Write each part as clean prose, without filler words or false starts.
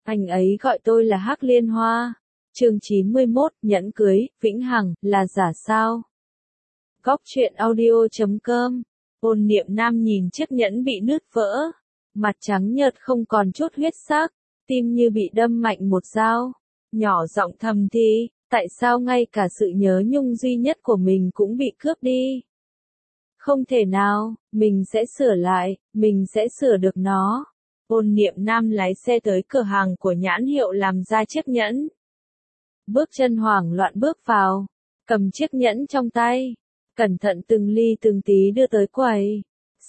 Anh ấy gọi tôi là Hắc Liên Hoa. Chương 91, nhẫn cưới, vĩnh hằng, là giả sao? Góc truyện audio.com. Ôn Niệm Nam nhìn chiếc nhẫn bị nứt vỡ. Mặt trắng nhợt không còn chút huyết sắc, tim như bị đâm mạnh một dao. Nhỏ giọng thầm thì, tại sao ngay cả sự nhớ nhung duy nhất của mình cũng bị cướp đi? Không thể nào, mình sẽ sửa lại, mình sẽ sửa được nó. Ôn Niệm Nam lái xe tới cửa hàng của nhãn hiệu làm ra chiếc nhẫn. Bước chân hoảng loạn bước vào, cầm chiếc nhẫn trong tay, cẩn thận từng ly từng tí đưa tới quầy.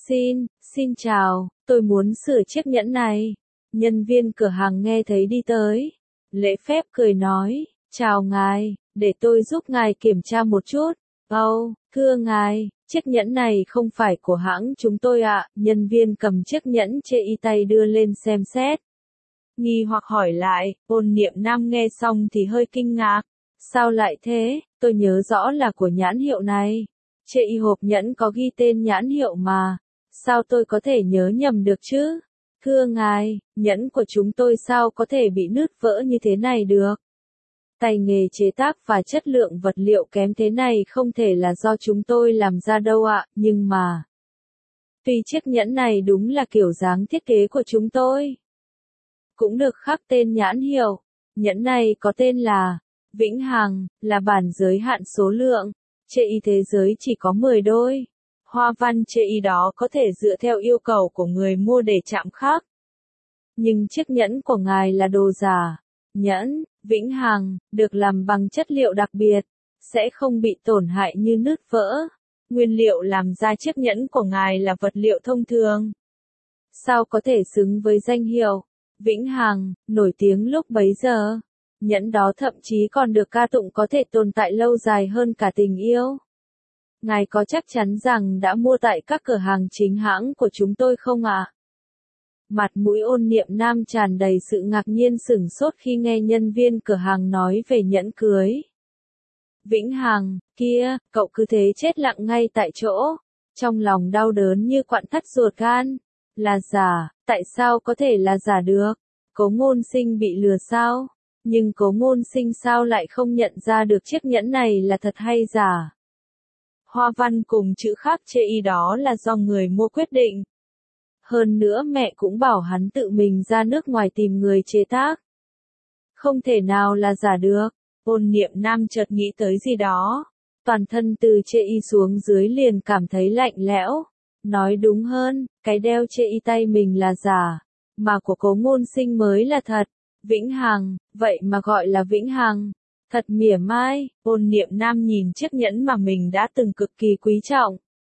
Xin chào, tôi muốn sửa chiếc nhẫn này. Nhân viên cửa hàng nghe thấy đi tới, lễ phép cười nói, chào ngài, để tôi giúp ngài kiểm tra một chút. Thưa ngài, chiếc nhẫn này không phải của hãng chúng tôi ạ. Nhân viên cầm chiếc nhẫn chê y tay đưa lên xem xét. Nghi hoặc hỏi lại, Ôn Niệm Nam nghe xong thì hơi kinh ngạc. Sao lại thế, tôi nhớ rõ là của nhãn hiệu này. Chê y hộp nhẫn có ghi tên nhãn hiệu mà. Sao tôi có thể nhớ nhầm được chứ? Thưa ngài, nhẫn của chúng tôi sao có thể bị nứt vỡ như thế này được? Tay nghề chế tác và chất lượng vật liệu kém thế này không thể là do chúng tôi làm ra đâu ạ, nhưng mà... Tuy chiếc nhẫn này đúng là kiểu dáng thiết kế của chúng tôi, cũng được khắc tên nhãn hiệu. Nhẫn này có tên là Vĩnh Hằng, là bản giới hạn số lượng. Chê y thế giới chỉ có 10 đôi. Hoa văn chê y đó có thể dựa theo yêu cầu của người mua để chạm khắc. Nhưng chiếc nhẫn của ngài là đồ giả. Nhẫn Vĩnh Hằng được làm bằng chất liệu đặc biệt, sẽ không bị tổn hại như nứt vỡ. Nguyên liệu làm ra chiếc nhẫn của ngài là vật liệu thông thường. Sao có thể xứng với danh hiệu Vĩnh Hằng, nổi tiếng lúc bấy giờ? Nhẫn đó thậm chí còn được ca tụng có thể tồn tại lâu dài hơn cả tình yêu. Ngài có chắc chắn rằng đã mua tại các cửa hàng chính hãng của chúng tôi không ạ? Mặt mũi Ôn Niệm Nam tràn đầy sự ngạc nhiên sửng sốt khi nghe nhân viên cửa hàng nói về nhẫn cưới. Vĩnh Hằng, kia, cậu cứ thế chết lặng ngay tại chỗ. Trong lòng đau đớn như quặn thắt ruột gan. Là giả, tại sao có thể là giả được? Cố Ngôn Sinh bị lừa sao? Nhưng Cố Ngôn Sinh sao lại không nhận ra được chiếc nhẫn này là thật hay giả? Hoa văn cùng chữ khắc chê y đó là do người mua quyết định. Hơn nữa mẹ cũng bảo hắn tự mình ra nước ngoài tìm người chế tác. Không thể nào là giả được. Ôn Niệm Nam chợt nghĩ tới gì đó. Toàn thân từ chê y xuống dưới liền cảm thấy lạnh lẽo. Nói đúng hơn, cái đeo chê y tay mình là giả, mà của Cố Ngôn Sinh mới là thật. Vĩnh Hằng, vậy mà gọi là Vĩnh Hằng. Thật mỉa mai. Ôn Niệm Nam nhìn chiếc nhẫn mà mình đã từng cực kỳ quý trọng,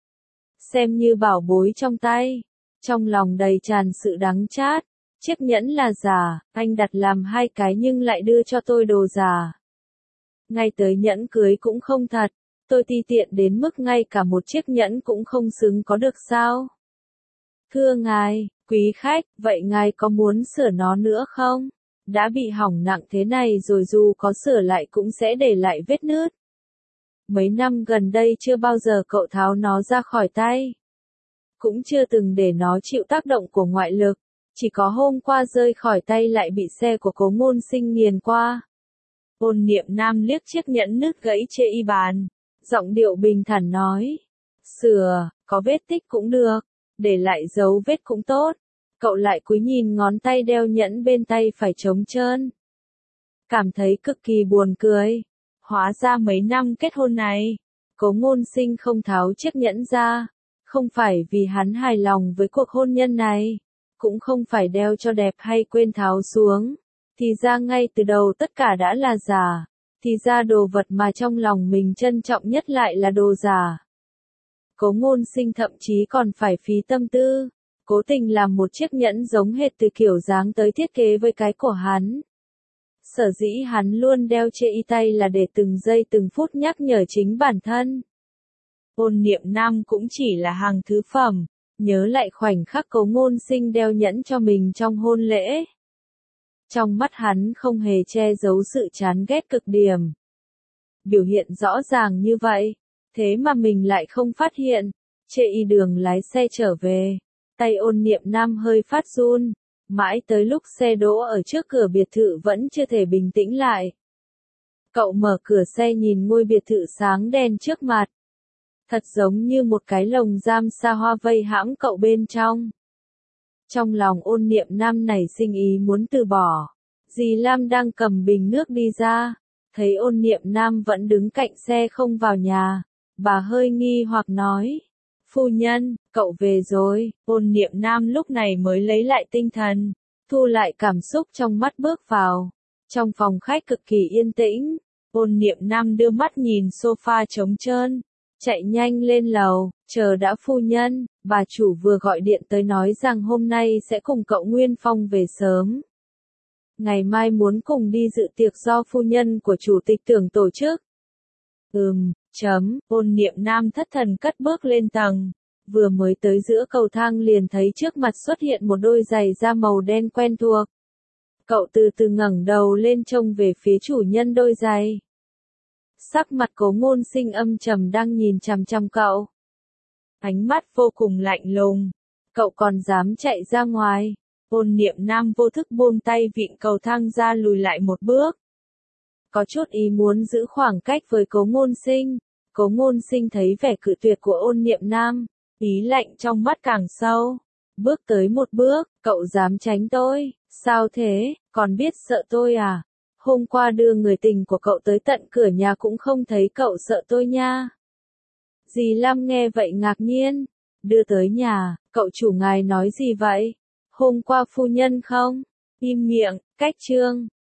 xem như bảo bối trong tay. Trong lòng đầy tràn sự đắng chát. Chiếc nhẫn là giả, anh đặt làm 2 cái nhưng lại đưa cho tôi đồ giả. Ngay tới nhẫn cưới cũng không thật. Tôi ti tiện đến mức ngay cả một chiếc nhẫn cũng không xứng có được sao? Thưa ngài, quý khách, vậy ngài có muốn sửa nó nữa không? Đã bị hỏng nặng thế này rồi dù có sửa lại cũng sẽ để lại vết nứt. Mấy năm gần đây chưa bao giờ cậu tháo nó ra khỏi tay. Cũng chưa từng để nó chịu tác động của ngoại lực. Chỉ có hôm qua rơi khỏi tay lại bị xe của Cố Ngôn Sinh nghiền qua. Ôn Niệm Nam liếc chiếc nhẫn nứt gãy chê y bàn. Giọng điệu bình thản nói. Sửa, có vết tích cũng được. Để lại dấu vết cũng tốt. Cậu lại cúi nhìn ngón tay đeo nhẫn bên tay phải trống trơn. Cảm thấy cực kỳ buồn cười. Hóa ra mấy năm kết hôn này, Cố Ngôn Sinh không tháo chiếc nhẫn ra. Không phải vì hắn hài lòng với cuộc hôn nhân này. Cũng không phải đeo cho đẹp hay quên tháo xuống. Thì ra ngay từ đầu tất cả đã là giả. Thì ra đồ vật mà trong lòng mình trân trọng nhất lại là đồ giả. Cố Ngôn Sinh thậm chí còn phải phí tâm tư, cố tình làm một chiếc nhẫn giống hệt từ kiểu dáng tới thiết kế với cái của hắn. Sở dĩ hắn luôn đeo chê y tay là để từng giây từng phút nhắc nhở chính bản thân. Ôn Niệm Nam cũng chỉ là hàng thứ phẩm, nhớ lại khoảnh khắc Cố Ngôn Sinh đeo nhẫn cho mình trong hôn lễ. Trong mắt hắn không hề che giấu sự chán ghét cực điểm. Biểu hiện rõ ràng như vậy, thế mà mình lại không phát hiện. Chê y đường lái xe trở về, tay Ôn Niệm Nam hơi phát run, Mãi tới lúc xe đỗ ở trước cửa biệt thự vẫn chưa thể bình tĩnh lại. Cậu mở cửa xe nhìn ngôi biệt thự sáng đen trước mặt. Thật giống như một cái lồng giam xa hoa vây hãm cậu bên trong. Trong lòng Ôn Niệm Nam nảy sinh ý muốn từ bỏ. Dì Lam đang cầm bình nước đi ra. Thấy Ôn Niệm Nam vẫn đứng cạnh xe không vào nhà. Bà hơi nghi hoặc nói. Phu nhân, cậu về rồi. Ôn Niệm Nam lúc này mới lấy lại tinh thần. Thu lại cảm xúc trong mắt bước vào. Trong phòng khách cực kỳ yên tĩnh. Ôn Niệm Nam đưa mắt nhìn sofa trống trơn. Chạy nhanh lên lầu, chờ đã phu nhân, bà chủ vừa gọi điện tới nói rằng hôm nay sẽ cùng cậu Nguyên Phong về sớm. Ngày mai muốn cùng đi dự tiệc do phu nhân của chủ tịch Tưởng tổ chức. Ôn Niệm Nam thất thần cất bước lên tầng. Vừa mới tới giữa cầu thang liền thấy trước mặt xuất hiện một đôi giày da màu đen quen thuộc. Cậu từ từ ngẩng đầu lên trông về phía chủ nhân đôi giày. Sắc mặt Cố Ngôn Sinh âm trầm đang nhìn chằm chằm cậu. Ánh mắt vô cùng lạnh lùng. Cậu còn dám chạy ra ngoài. Ôn Niệm Nam vô thức buông tay vịn cầu thang ra lùi lại một bước. Có chút ý muốn giữ khoảng cách với Cố Ngôn Sinh. Cố Ngôn Sinh thấy vẻ cự tuyệt của Ôn Niệm Nam. Ý lạnh trong mắt càng sâu. Bước tới một bước, cậu dám tránh tôi. Sao thế, còn biết sợ tôi à? Hôm qua đưa người tình của cậu tới tận cửa nhà cũng không thấy cậu sợ tôi nha. Dì Lam nghe vậy ngạc nhiên. Đưa tới nhà, cậu chủ ngài nói gì vậy? Hôm qua phu nhân không? Im miệng, cách chương.